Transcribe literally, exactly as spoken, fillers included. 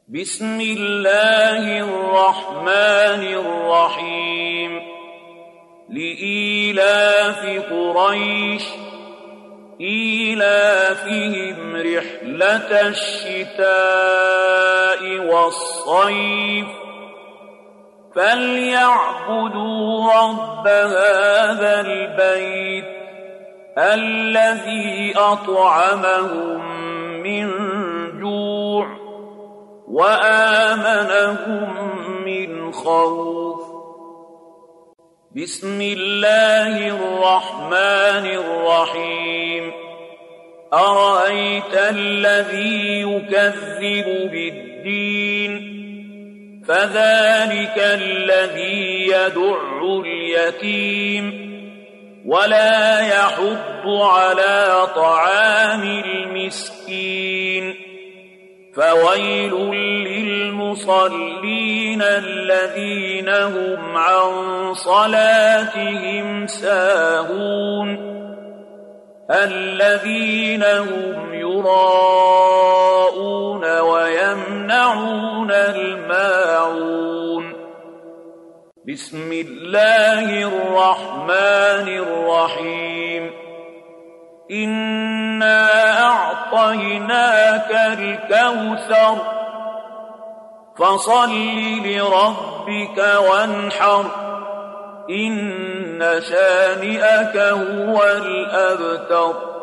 بسم الله الرحمن الرحيم لإيلاف قريش إيلافهم رحلة الشتاء والصيف فليعبدوا رب هذا البيت الذي أطعمهم من جوع وآمنهم من خوف. بسم الله الرحمن الرحيم أرأيت الذي يكذب بالدين فذلك الذي يدع اليتيم ولا يحض على طعام المسكين فويل للمصلين الذين هم عن صلاتهم ساهون الذين هم يراءون ويمنعون الماعون. بسم الله الرحمن الرحيم إنا أعطيناك الكوثر فصل لربك وانحر إن شانئك هو الأبتر.